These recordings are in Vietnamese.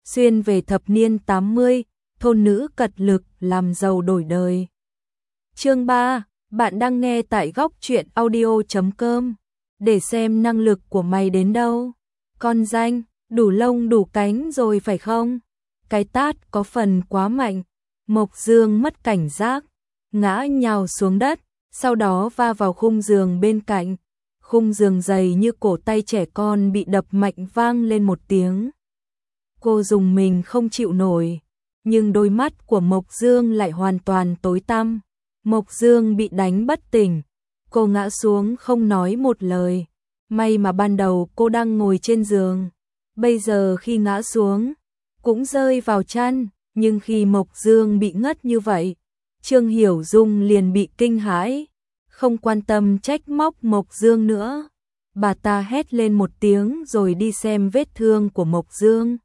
xuyên về thập niên 80, thôn nữ cật lực làm giàu đổi đời. Chương 3, bạn đang nghe tại góc truyện audio.com. Để xem năng lực của mày đến đâu. Con danh, đủ lông đủ cánh rồi phải không? Cái tát có phần quá mạnh. Mộc Dương mất cảnh giác, ngã nhào xuống đất, sau đó va vào khung giường bên cạnh. Khung giường dày như cổ tay trẻ con bị đập mạnh vang lên một tiếng. Cô dùng mình không chịu nổi, nhưng đôi mắt của Mộc Dương lại hoàn toàn tối tăm. Mộc Dương bị đánh bất tỉnh, cô ngã xuống không nói một lời. May mà ban đầu cô đang ngồi trên giường, bây giờ khi ngã xuống, cũng rơi vào chăn, nhưng khi Mộc Dương bị ngất như vậy, Trương Hiểu Dung liền bị kinh hãi, không quan tâm trách móc Mộc Dương nữa. Bà ta hét lên một tiếng rồi đi xem vết thương của Mộc Dương.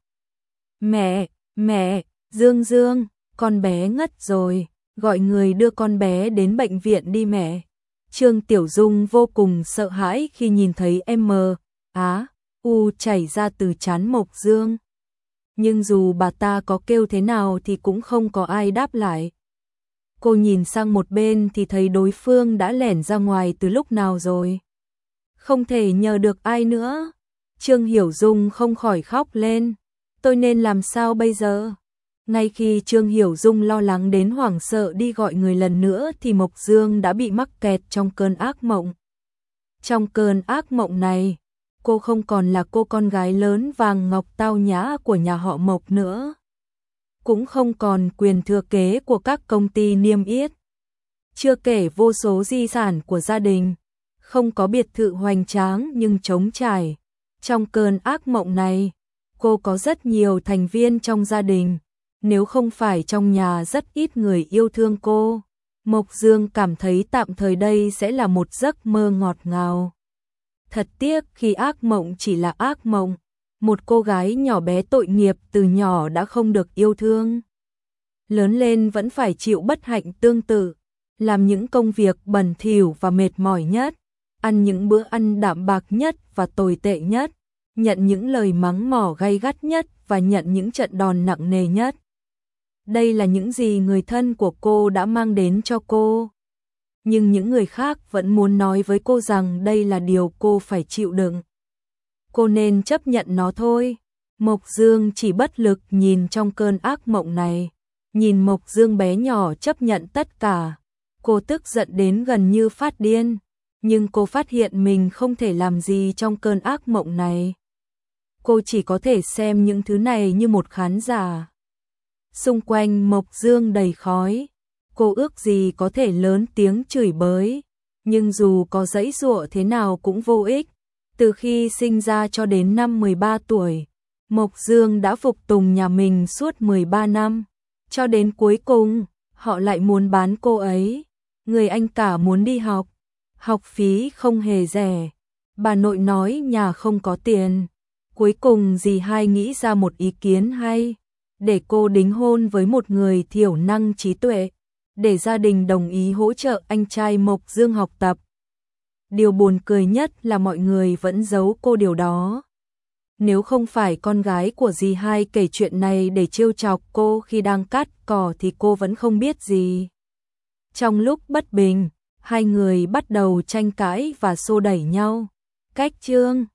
Mẹ, Dương Dương, con bé ngất rồi, gọi người đưa con bé đến bệnh viện đi mẹ. Trương Tiểu Dung vô cùng sợ hãi khi nhìn thấy U chảy ra từ trán Mộc Dương. Nhưng dù bà ta có kêu thế nào thì cũng không có ai đáp lại. Cô nhìn sang một bên thì thấy đối phương đã lẻn ra ngoài từ lúc nào rồi. Không thể nhờ được ai nữa. Trương Hiểu Dung không khỏi khóc lên. Tôi nên làm sao bây giờ? Ngay khi Trương Hiểu Dung lo lắng đến hoảng sợ đi gọi người lần nữa thì Mộc Dương đã bị mắc kẹt trong cơn ác mộng. Trong cơn ác mộng này, cô không còn là cô con gái lớn vàng ngọc tao nhã của nhà họ Mộc nữa. Cũng không còn quyền thừa kế của các công ty niêm yết. Chưa kể vô số di sản của gia đình. Không có biệt thự hoành tráng nhưng trống trải. Trong cơn ác mộng này, cô có rất nhiều thành viên trong gia đình. Nếu không phải trong nhà rất ít người yêu thương cô, Mộc Dương cảm thấy tạm thời đây sẽ là một giấc mơ ngọt ngào. Thật tiếc khi ác mộng chỉ là ác mộng, một cô gái nhỏ bé tội nghiệp từ nhỏ đã không được yêu thương. Lớn lên vẫn phải chịu bất hạnh tương tự, làm những công việc bẩn thỉu và mệt mỏi nhất, ăn những bữa ăn đạm bạc nhất và tồi tệ nhất, nhận những lời mắng mỏ gay gắt nhất và nhận những trận đòn nặng nề nhất. Đây là những gì người thân của cô đã mang đến cho cô. Nhưng những người khác vẫn muốn nói với cô rằng đây là điều cô phải chịu đựng. Cô nên chấp nhận nó thôi. Mộc Dương chỉ bất lực nhìn trong cơn ác mộng này. Nhìn Mộc Dương bé nhỏ chấp nhận tất cả. Cô tức giận đến gần như phát điên. Nhưng cô phát hiện mình không thể làm gì trong cơn ác mộng này. Cô chỉ có thể xem những thứ này như một khán giả. Xung quanh Mộc Dương đầy khói. Cô ước gì có thể lớn tiếng chửi bới. Nhưng dù có giãy giụa thế nào cũng vô ích. Từ khi sinh ra cho đến năm 13 tuổi, Mộc Dương đã phục tùng nhà mình suốt 13 năm. Cho đến cuối cùng, họ lại muốn bán cô ấy. Người anh cả muốn đi học. Học phí không hề rẻ. Bà nội nói nhà không có tiền. Cuối cùng dì hai nghĩ ra một ý kiến hay. Để cô đính hôn với một người thiểu năng trí tuệ. Để gia đình đồng ý hỗ trợ anh trai Mộc Dương học tập. Điều buồn cười nhất là mọi người vẫn giấu cô điều đó. Nếu không phải con gái của dì hai kể chuyện này để trêu chọc cô khi đang cắt cỏ thì cô vẫn không biết gì. Trong lúc bất bình, hai người bắt đầu tranh cãi và xô đẩy nhau. Cách chương